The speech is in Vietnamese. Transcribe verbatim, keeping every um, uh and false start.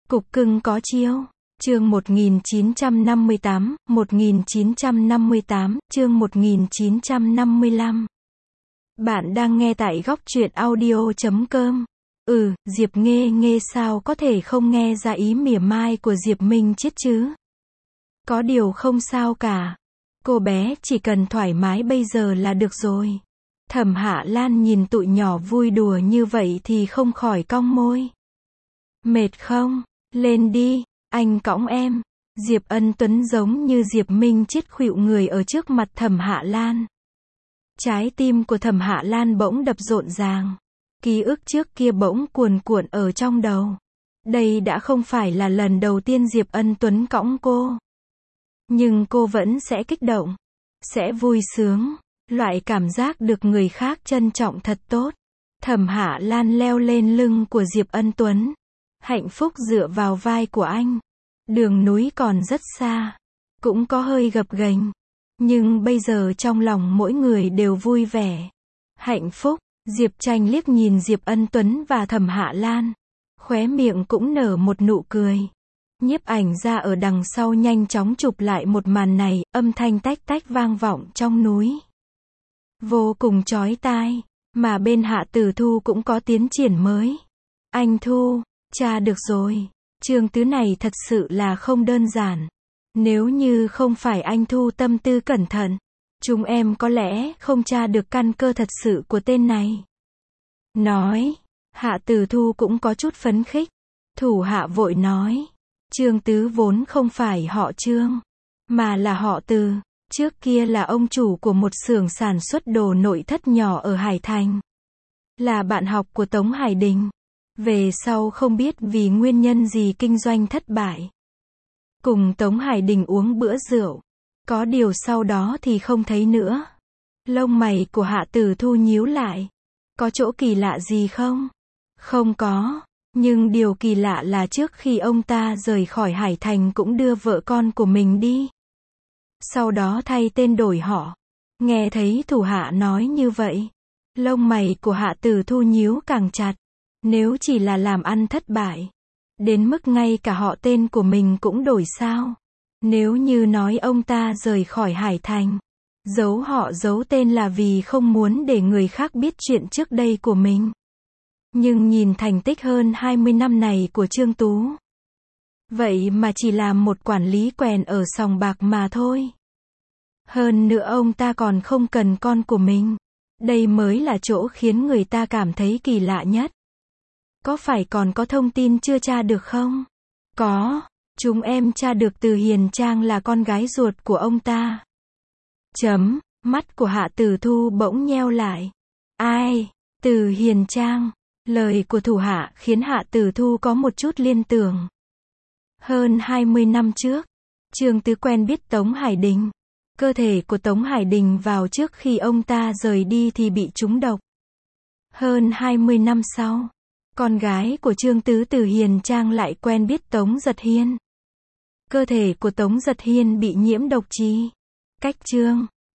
Cục cưng có chiêu. Chương một nghìn chín trăm năm mươi tám, một nghìn chín trăm năm mươi tám, chương một nghìn chín trăm năm mươi lăm. Bạn đang nghe tại góc truyện audio chấm com. Ừ, Diệp Nghê Nghê sao có thể không nghe ra ý mỉa mai của Diệp Minh Chiết chứ? Có điều không sao cả. Cô bé chỉ cần thoải mái bây giờ là được rồi. Thẩm Hạ Lan nhìn tụi nhỏ vui đùa như vậy thì không khỏi cong môi. Mệt không? Lên đi, anh cõng em. Diệp Ân Tuấn giống như Diệp Minh Chiết khuỵu người ở trước mặt Thẩm Hạ Lan. Trái tim của Thẩm Hạ Lan bỗng đập rộn ràng. Ký ức trước kia bỗng cuồn cuộn ở trong đầu. Đây đã không phải là lần đầu tiên Diệp Ân Tuấn cõng cô. Nhưng cô vẫn sẽ kích động. Sẽ vui sướng. Loại cảm giác được người khác trân trọng thật tốt. Thẩm Hạ Lan leo lên lưng của Diệp Ân Tuấn. Hạnh phúc dựa vào vai của anh. Đường núi còn rất xa. Cũng có hơi gập ghềnh. Nhưng bây giờ trong lòng mỗi người đều vui vẻ. Hạnh phúc. Diệp Tranh liếc nhìn Diệp Ân Tuấn và Thẩm Hạ Lan. Khóe miệng cũng nở một nụ cười. Nhiếp ảnh ra ở đằng sau nhanh chóng chụp lại một màn này, âm thanh tách tách vang vọng trong núi. Vô cùng chói tai, mà bên Hạ Tử Thu cũng có tiến triển mới. Anh Thu, tra được rồi. Chương tứ này thật sự là không đơn giản. Nếu như không phải anh Thu tâm tư cẩn thận, chúng em có lẽ không tra được căn cơ thật sự của tên này. Nói, Hạ Tử Thu cũng có chút phấn khích. Thủ hạ vội nói, Trương Tứ vốn không phải họ Trương, mà là họ Từ. Trước kia là ông chủ của một xưởng sản xuất đồ nội thất nhỏ ở Hải Thành. Là bạn học của Tống Hải Đình. Về sau không biết vì nguyên nhân gì kinh doanh thất bại. Cùng Tống Hải Đình uống bữa rượu. Có điều sau đó thì không thấy nữa. Lông mày của Hạ Tử Thu nhíu lại. Có chỗ kỳ lạ gì không? Không có. Nhưng điều kỳ lạ là trước khi ông ta rời khỏi Hải Thành cũng đưa vợ con của mình đi. Sau đó thay tên đổi họ. Nghe thấy thủ hạ nói như vậy. Lông mày của Hạ Tử Thu nhíu càng chặt. Nếu chỉ là làm ăn thất bại. Đến mức ngay cả họ tên của mình cũng đổi sao? Nếu như nói ông ta rời khỏi Hải Thành. Giấu họ giấu tên là vì không muốn để người khác biết chuyện trước đây của mình. Nhưng nhìn thành tích hơn hai mươi năm này của Trương Tú. Vậy mà chỉ làm một quản lý quèn ở sòng bạc mà thôi. Hơn nữa ông ta còn không cần con của mình. Đây mới là chỗ khiến người ta cảm thấy kỳ lạ nhất. Có phải còn có thông tin chưa tra được không? Có, chúng em tra được Từ Hiền Trang là con gái ruột của ông ta. Chấm, mắt của Hạ Tử Thu bỗng nheo lại. Ai? Từ Hiền Trang. Lời của thủ hạ khiến Hạ Tử Thu có một chút liên tưởng. Hơn hai mươi năm trước, Trương Tứ quen biết Tống Hải Đình. Cơ thể của Tống Hải Đình vào trước khi ông ta rời đi thì bị trúng độc. Hơn hai mươi năm sau, con gái của Trương Tứ Từ Hiền Trang lại quen biết Tống Giật Hiên. Cơ thể của Tống Giật Hiên bị nhiễm độc trì. Cách Trương